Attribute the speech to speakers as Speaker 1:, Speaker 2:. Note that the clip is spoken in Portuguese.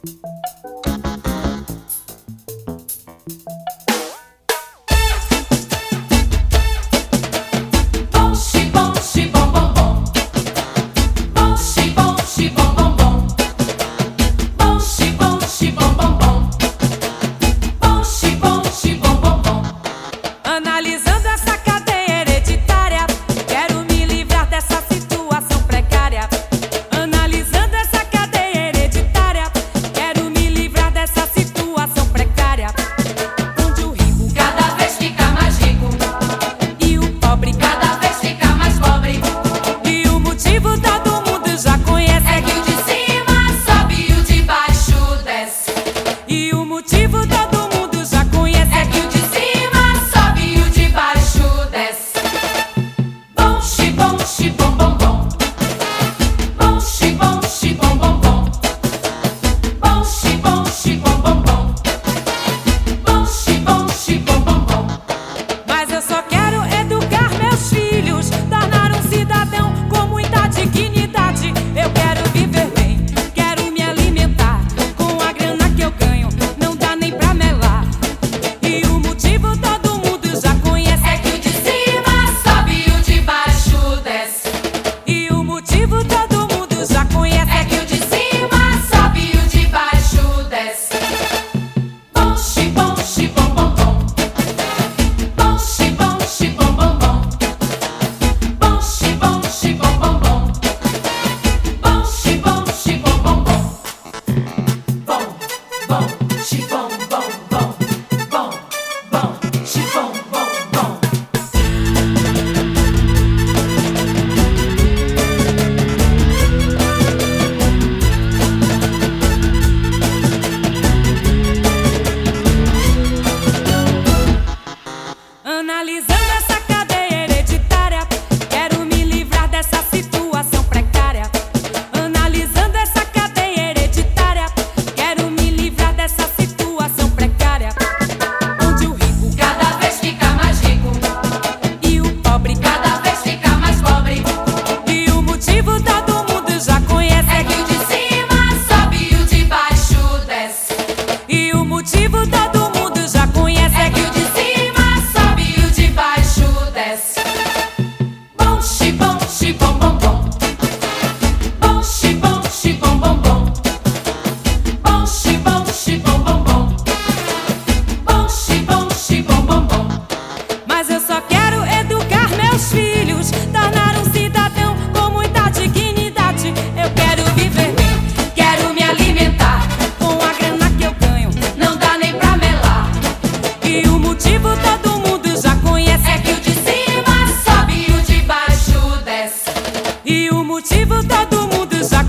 Speaker 1: Analisando essa cadeia hereditária, quero me livrar dessa situação precária. Analisando essa cadeia hereditária, quero me livrar dessa situação precária, onde o rico
Speaker 2: cada vez fica mais rico
Speaker 1: e o pobre
Speaker 2: cada vez fica mais pobre.
Speaker 1: e o motivo todo mundo já conhece.
Speaker 2: É que o de cima sobe e o de baixo desce.
Speaker 1: E o motivo todo mundo já conhece.
Speaker 2: É que o de cima sobe e o de baixo desce. Bom, xibom, xibom, bom, bom. Bom, xibom, xibom, bom, bom. Bom, xibom, xibom, bom, bom. Bom, xibom, xibom, bom, bom.
Speaker 1: Mas eu só quero educar meus filhos, tornar um cidadão com muita dignidade. Eu quero viver bem, quero me alimentar com a grana que eu ganho, não dá nem pra melar. E o motivo todo mundo já conhece.
Speaker 2: É que o de cima sobe e o de baixo desce.
Speaker 1: E o motivo todo mundo já conhece.
Speaker 2: É que o de cima sobe e o de baixo desce. Bom, xibom, xibom, bom, bom. Bom, xibom, xibom, bom, bom. Bom, xibom, xibom, bom, bom. Bom, xibom, xibom, bom, bom. Bom, bom, xibom, bom, bom. Bom, bom, xibom, bom, bom.
Speaker 1: Analisando essa cadeia hereditária, quero me livrar dessa situação precária. Analisando essa cadeia hereditária, quero me livrar dessa situação precária, onde o rico
Speaker 2: Cada vez fica mais rico
Speaker 1: e o pobre
Speaker 2: cada vez fica mais pobre.
Speaker 1: e o motivo todo mundo já conhece.
Speaker 2: É que o de cima sobe e o de baixo desce.
Speaker 1: E o motivo todo mundo já conhece.
Speaker 2: É que o de cima sobe e o de baixo desce. Bom, xibom, xibom, bom, bom. Bom, xibom, xibom, bom, bom. Bom, xibom, xibom, bom, bom. Bom, xibom, xibom, bom, bom.
Speaker 1: Mas eu só quero educar meus filhos, tornar um cidadão com muita dignidade. Eu quero viver bem,
Speaker 2: Quero me alimentar,
Speaker 1: com a grana que eu ganho,
Speaker 2: não dá nem pra melar.
Speaker 1: e o motivo todo mundo já conhece.
Speaker 2: É que o de cima sobe e o de baixo desce.
Speaker 1: E o motivo todo mundo já